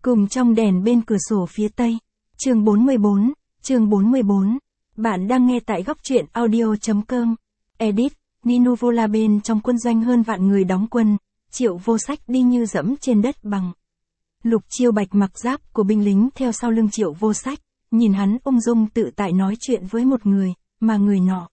Cùng trong đèn bên cửa sổ phía tây. Chương 44. Bạn đang nghe tại góc truyện audio.com. Edit, Nino Volabên trong quân doanh hơn vạn người đóng quân, Triệu Vô Sách đi như dẫm trên đất bằng. Lục Chiêu Bạch mặc giáp của binh lính theo sau lưng Triệu Vô Sách, nhìn hắn ung dung tự tại nói chuyện với một người, mà người nọ.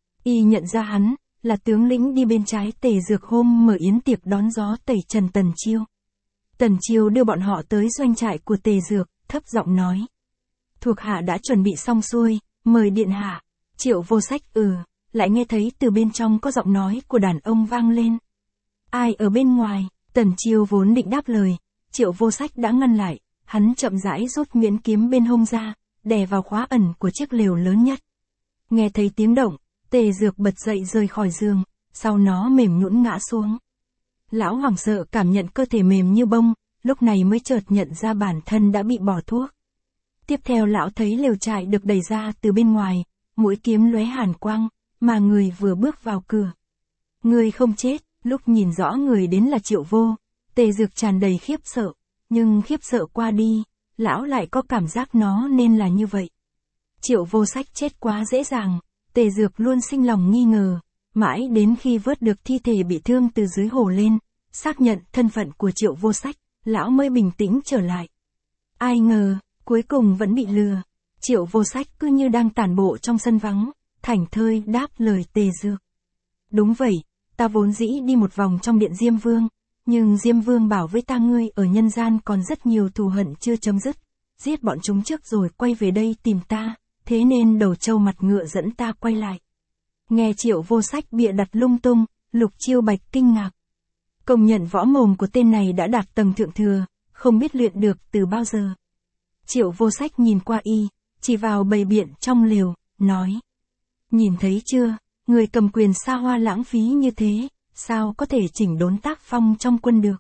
Y nhận ra hắn, là tướng lĩnh đi bên trái Tề Dược hôm mở yến tiệc đón gió tẩy trần Tần Chiêu. Tần Chiêu đưa bọn họ tới doanh trại của Tề Dược, thấp giọng nói. Thuộc hạ đã chuẩn bị xong xuôi, mời điện hạ. Triệu Vô Sách lại nghe thấy từ bên trong có giọng nói của đàn ông vang lên. Ai ở bên ngoài? Tần Chiêu vốn định đáp lời, Triệu Vô Sách đã ngăn lại, hắn chậm rãi rút miễn kiếm bên hông ra, đè vào khóa ẩn của chiếc lều lớn nhất. Nghe thấy tiếng động, Tề Dược bật dậy rời khỏi giường, sau nó mềm nhũn ngã xuống. Lão hoảng sợ cảm nhận cơ thể mềm như bông, lúc này mới chợt nhận ra bản thân đã bị bỏ thuốc. Tiếp theo lão thấy lều trại được đẩy ra từ bên ngoài, mũi kiếm lóe hàn quang, mà người vừa bước vào cửa. Người không chết, lúc nhìn rõ người đến là Triệu Vô, Tề Dược tràn đầy khiếp sợ, nhưng khiếp sợ qua đi, lão lại có cảm giác nó nên là như vậy. Triệu Vô Sách chết quá dễ dàng, Tề Dược luôn sinh lòng nghi ngờ, mãi đến khi vớt được thi thể bị thương từ dưới hồ lên, xác nhận thân phận của Triệu Vô Sách, lão mới bình tĩnh trở lại. Ai ngờ, cuối cùng vẫn bị lừa. Triệu Vô Sách cứ như đang tản bộ trong sân vắng, thảnh thơi đáp lời Tề Dược. Đúng vậy, ta vốn dĩ đi một vòng trong điện Diêm Vương, nhưng Diêm Vương bảo với ta ngươi ở nhân gian còn rất nhiều thù hận chưa chấm dứt, giết bọn chúng trước rồi quay về đây tìm ta, thế nên đầu trâu mặt ngựa dẫn ta quay lại. Nghe Triệu Vô Sách bịa đặt lung tung, Lục Chiêu Bạch kinh ngạc. Công nhận võ mồm của tên này đã đạt tầng thượng thừa, không biết luyện được từ bao giờ. Triệu Vô Sách nhìn qua y, chỉ vào bầy biện trong lều, nói. Nhìn thấy chưa, người cầm quyền xa hoa lãng phí như thế, sao có thể chỉnh đốn tác phong trong quân được.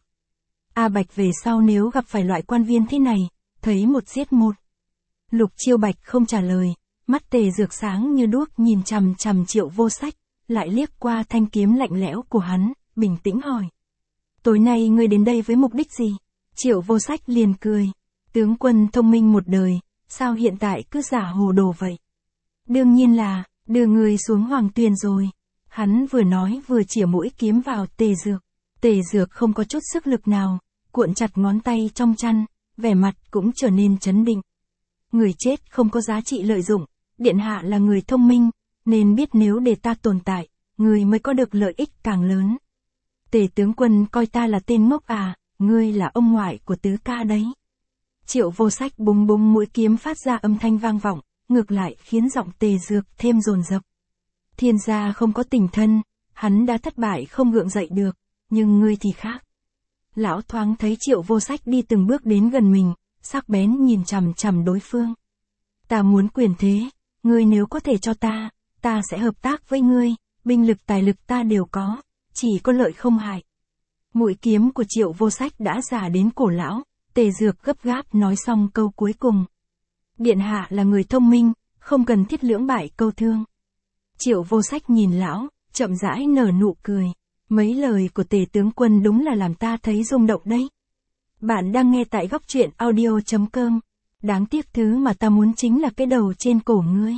A Bạch về sau nếu gặp phải loại quan viên thế này, thấy một giết một. Lục Chiêu Bạch không trả lời, mắt Tề Dược sáng như đuốc nhìn chằm chằm Triệu Vô Sách, lại liếc qua thanh kiếm lạnh lẽo của hắn, bình tĩnh hỏi. Tối nay ngươi đến đây với mục đích gì? Triệu Vô Sách liền cười. Tướng quân thông minh một đời, sao hiện tại cứ giả hồ đồ vậy? Đương nhiên là, đưa người xuống Hoàng Tuyền rồi. Hắn vừa nói vừa chĩa mũi kiếm vào Tề Dược. Tề Dược không có chút sức lực nào, cuộn chặt ngón tay trong chăn, vẻ mặt cũng trở nên trấn định. Người chết không có giá trị lợi dụng, điện hạ là người thông minh, nên biết nếu để ta tồn tại, người mới có được lợi ích càng lớn. Tề tướng quân coi ta là tên ngốc à, ngươi là ông ngoại của tứ ca đấy. Triệu Vô Sách búng búng mũi kiếm phát ra âm thanh vang vọng, ngược lại khiến giọng Tề Dược thêm dồn dập. Thiên gia không có tình thân, hắn đã thất bại không gượng dậy được, nhưng ngươi thì khác. Lão thoáng thấy Triệu Vô Sách đi từng bước đến gần mình, sắc bén nhìn chằm chằm đối phương. Ta muốn quyền thế, ngươi nếu có thể cho ta sẽ hợp tác với ngươi, binh lực tài lực ta đều có, chỉ có lợi không hại. Mũi kiếm của Triệu Vô Sách đã già đến cổ lão, Tề Dược gấp gáp nói xong câu cuối cùng. Điện hạ là người thông minh, không cần thiết lưỡng bại câu thương. Triệu Vô Sách nhìn lão, chậm rãi nở nụ cười. Mấy lời của Tề tướng quân đúng là làm ta thấy rung động đấy. Bạn đang nghe tại góc truyện audio.com. Đáng tiếc thứ mà ta muốn chính là cái đầu trên cổ ngươi.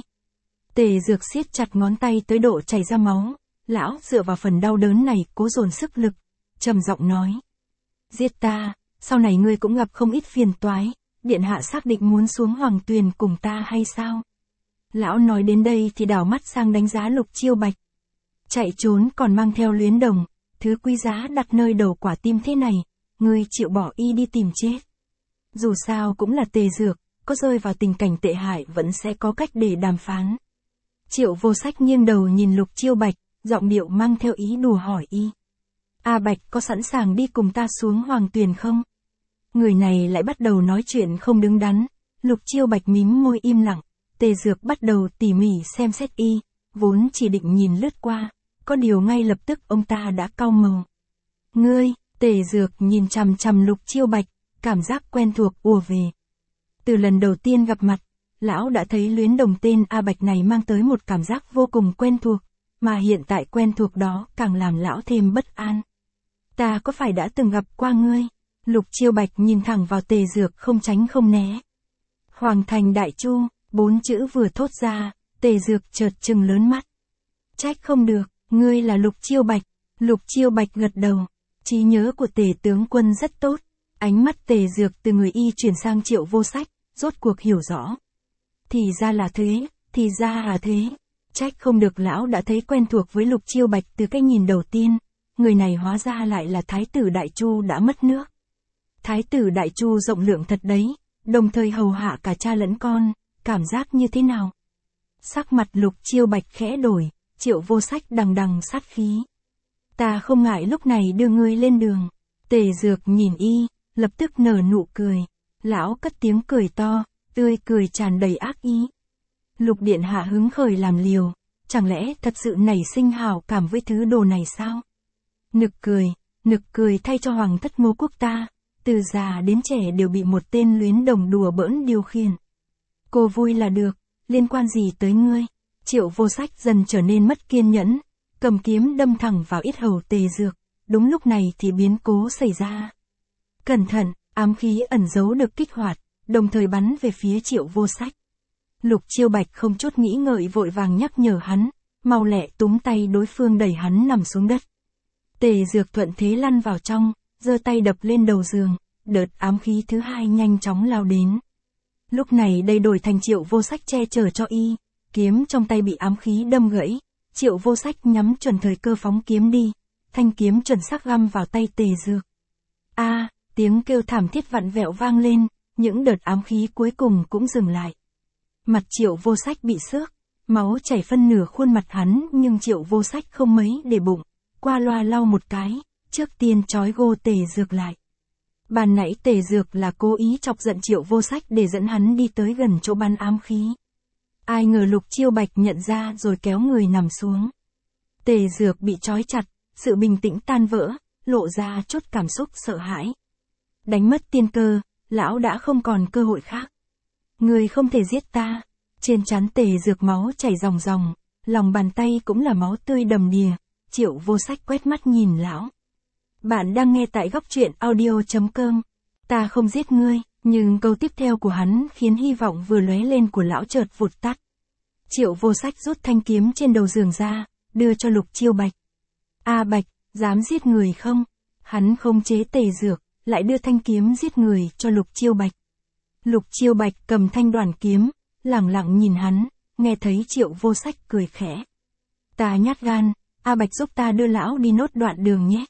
Tề Dược siết chặt ngón tay tới độ chảy ra máu. Lão dựa vào phần đau đớn này cố dồn sức lực, trầm giọng nói. Giết ta, sau này ngươi cũng gặp không ít phiền toái, điện hạ xác định muốn xuống Hoàng Tuyền cùng ta hay sao? Lão nói đến đây thì đảo mắt sang đánh giá Lục Chiêu Bạch. Chạy trốn còn mang theo luyến đồng, thứ quý giá đặt nơi đầu quả tim thế này, ngươi chịu bỏ y đi tìm chết. Dù sao cũng là Tề Dược, có rơi vào tình cảnh tệ hại vẫn sẽ có cách để đàm phán. Triệu Vô Sách nghiêng đầu nhìn Lục Chiêu Bạch, giọng điệu mang theo ý đùa hỏi y. A Bạch có sẵn sàng đi cùng ta xuống Hoàng Tuyền không? Người này lại bắt đầu nói chuyện không đứng đắn. Lục Chiêu Bạch mím môi im lặng. Tề Dược bắt đầu tỉ mỉ xem xét y, vốn chỉ định nhìn lướt qua, có điều ngay lập tức ông ta đã cau màu. Ngươi, Tề Dược nhìn chằm chằm Lục Chiêu Bạch, cảm giác quen thuộc ùa về. Từ lần đầu tiên gặp mặt, lão đã thấy luyến đồng tên A Bạch này mang tới một cảm giác vô cùng quen thuộc, mà hiện tại quen thuộc đó càng làm lão thêm bất an. Ta có phải đã từng gặp qua ngươi? Lục Chiêu Bạch nhìn thẳng vào Tề Dược không tránh không né. Hoàng thành Đại Chu, 4 chữ vừa thốt ra, Tề Dược chợt trừng lớn mắt. Trách không được, ngươi là Lục Chiêu Bạch. Lục Chiêu Bạch gật đầu. Trí nhớ của Tề tướng quân rất tốt. Ánh mắt Tề Dược từ người y chuyển sang Triệu Vô Sách, rốt cuộc hiểu rõ. Thì ra là thế, thì ra là thế. Trách không được lão đã thấy quen thuộc với Lục Chiêu Bạch từ cái nhìn đầu tiên. Người này hóa ra lại là Thái tử Đại Chu đã mất nước. Thái tử Đại Chu rộng lượng thật đấy, đồng thời hầu hạ cả cha lẫn con, cảm giác như thế nào? Sắc mặt Lục Chiêu Bạch khẽ đổi, Triệu Vô Sách đằng đằng sát khí. Ta không ngại lúc này đưa ngươi lên đường. Tề Dược nhìn y, lập tức nở nụ cười. Lão cất tiếng cười to, tươi cười tràn đầy ác ý. Lục điện hạ hứng khởi làm liều, chẳng lẽ thật sự nảy sinh hảo cảm với thứ đồ này sao? Nực cười thay cho hoàng thất Ngô quốc ta, từ già đến trẻ đều bị một tên luyến đồng đùa bỡn điều khiển. Cô vui là được, liên quan gì tới ngươi? Triệu Vô Sách dần trở nên mất kiên nhẫn, cầm kiếm đâm thẳng vào yết hầu Tề Dược. Đúng lúc này thì biến cố xảy ra. Cẩn thận, ám khí ẩn giấu được kích hoạt, đồng thời bắn về phía Triệu Vô Sách. Lục Chiêu Bạch không chút nghĩ ngợi vội vàng nhắc nhở hắn, mau lẹ túm tay đối phương đẩy hắn nằm xuống đất. Tề Dược thuận thế lăn vào trong, giơ tay đập lên đầu giường, đợt ám khí thứ hai nhanh chóng lao đến. Lúc này đây đổi thành Triệu Vô Sách che chở cho y, kiếm trong tay bị ám khí đâm gãy, Triệu Vô Sách nhắm chuẩn thời cơ phóng kiếm đi, thanh kiếm chuẩn xác găm vào tay Tề Dược. Tiếng kêu thảm thiết vặn vẹo vang lên, những đợt ám khí cuối cùng cũng dừng lại. Mặt Triệu Vô Sách bị xước, máu chảy phân nửa khuôn mặt hắn nhưng Triệu Vô Sách không mấy để bụng, qua loa lau một cái, trước tiên trói gô Tề Dược lại. Ban nãy Tề Dược là cố ý chọc giận Triệu Vô Sách để dẫn hắn đi tới gần chỗ bắn ám khí. Ai ngờ Lục Chiêu Bạch nhận ra rồi kéo người nằm xuống. Tề Dược bị trói chặt, sự bình tĩnh tan vỡ, lộ ra chút cảm xúc sợ hãi. Đánh mất tiên cơ, lão đã không còn cơ hội khác. Người không thể giết ta. Trên trán Tề Dược máu chảy ròng ròng, lòng bàn tay cũng là máu tươi đầm đìa. Triệu Vô Sách quét mắt nhìn lão. Bạn đang nghe tại góc truyện audio.com. Ta không giết ngươi, nhưng câu tiếp theo của hắn khiến hy vọng vừa lóe lên của lão chợt vụt tắt. Triệu Vô Sách rút thanh kiếm trên đầu giường ra, đưa cho Lục Chiêu Bạch. Bạch, dám giết người không? Hắn không chế Tề Dược, lại đưa thanh kiếm giết người cho Lục Chiêu Bạch. Lục Chiêu Bạch cầm thanh đoàn kiếm, lẳng lặng nhìn hắn, nghe thấy Triệu Vô Sách cười khẽ. Ta nhát gan, Bạch giúp ta đưa lão đi nốt đoạn đường nhé.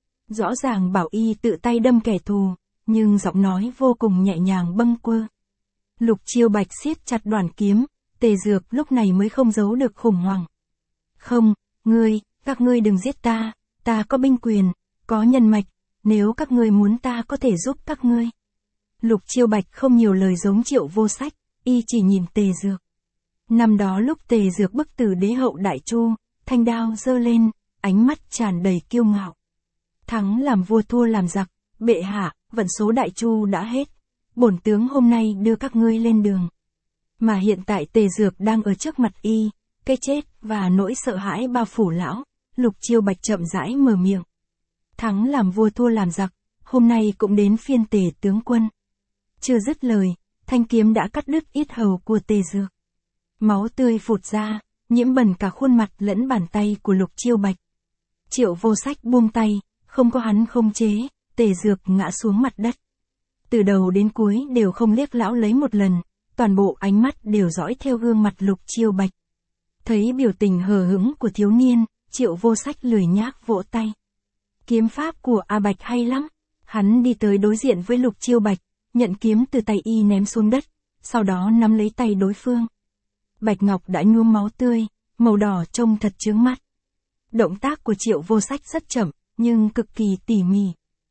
Rõ ràng bảo y tự tay đâm kẻ thù, nhưng giọng nói vô cùng nhẹ nhàng bâng quơ. Lục Chiêu Bạch siết chặt đoàn kiếm, Tề Dược lúc này mới không giấu được khủng hoảng. Không, các ngươi đừng giết ta có binh quyền, có nhân mạch, nếu các ngươi muốn ta có thể giúp các ngươi. Lục Chiêu Bạch không nhiều lời giống Triệu Vô Sách, y chỉ nhìn Tề Dược. Năm đó lúc Tề Dược bức tử đế hậu Đại Chu, thanh đao giơ lên, ánh mắt tràn đầy kiêu ngạo. Thắng làm vua thua làm giặc, bệ hạ, vận số Đại Chu đã hết. Bổn tướng hôm nay đưa các ngươi lên đường. Mà hiện tại Tề Dược đang ở trước mặt y, cái chết và nỗi sợ hãi bao phủ lão. Lục Chiêu Bạch chậm rãi mở miệng. Thắng làm vua thua làm giặc, hôm nay cũng đến phiên Tề tướng quân. Chưa dứt lời, thanh kiếm đã cắt đứt yết hầu của Tề Dược. Máu tươi phụt ra, nhiễm bẩn cả khuôn mặt lẫn bàn tay của Lục Chiêu Bạch. Triệu Vô Sách buông tay, không có hắn không chế, Tề Dược ngã xuống mặt đất. Từ đầu đến cuối đều không liếc lão lấy một lần, toàn bộ ánh mắt đều dõi theo gương mặt Lục Chiêu Bạch. Thấy biểu tình hờ hững của thiếu niên, Triệu Vô Sách lười nhác vỗ tay. Kiếm pháp của Bạch hay lắm. Hắn đi tới đối diện với Lục Chiêu Bạch, nhận kiếm từ tay y ném xuống đất, sau đó nắm lấy tay đối phương. Bạch ngọc đã nhuốm máu tươi, màu đỏ trông thật chướng mắt. Động tác của Triệu Vô Sách rất chậm, nhưng cực kỳ tỉ mỉ.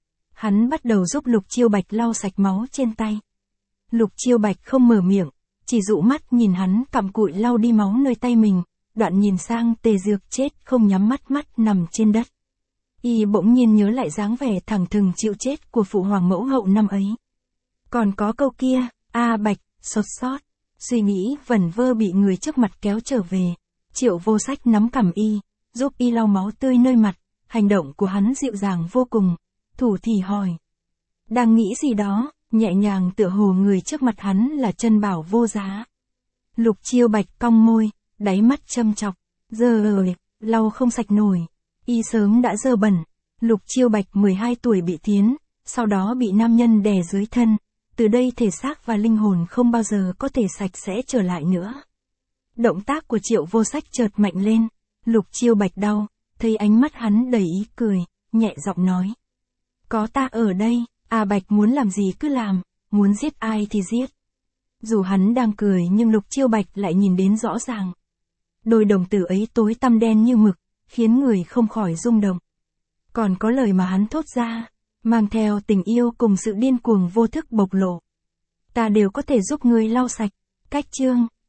Hắn bắt đầu giúp Lục Chiêu Bạch lau sạch máu trên tay. Lục Chiêu Bạch không mở miệng, chỉ dụ mắt nhìn hắn cặm cụi lau đi máu nơi tay mình, đoạn nhìn sang Tề Dược chết không nhắm mắt nằm trên đất. Y bỗng nhiên nhớ lại dáng vẻ thẳng thừng chịu chết của phụ hoàng mẫu hậu năm ấy. Còn có câu kia, Bạch, sột sót, suy nghĩ vẩn vơ bị người trước mặt kéo trở về. Triệu Vô Sách nắm cằm y, giúp y lau máu tươi nơi mặt, hành động của hắn dịu dàng vô cùng, thủ thì hỏi. Đang nghĩ gì đó, nhẹ nhàng tựa hồ người trước mặt hắn là chân bảo vô giá. Lục Chiêu Bạch cong môi, đáy mắt châm chọc. Giờ rồi, lau không sạch nổi. Y sớm đã dơ bẩn. Lục Chiêu Bạch 12 tuổi bị thiến, sau đó bị nam nhân đè dưới thân. Từ đây thể xác và linh hồn không bao giờ có thể sạch sẽ trở lại nữa. Động tác của Triệu Vô Sách chợt mạnh lên. Lục Chiêu Bạch đau, thấy ánh mắt hắn đầy ý cười, nhẹ giọng nói. Có ta ở đây, Bạch muốn làm gì cứ làm, muốn giết ai thì giết. Dù hắn đang cười nhưng Lục Chiêu Bạch lại nhìn đến rõ ràng. Đôi đồng tử ấy tối tăm đen như mực, khiến người không khỏi rung động. Còn có lời mà hắn thốt ra, mang theo tình yêu cùng sự điên cuồng vô thức bộc lộ. Ta đều có thể giúp ngươi lau sạch. Cách chương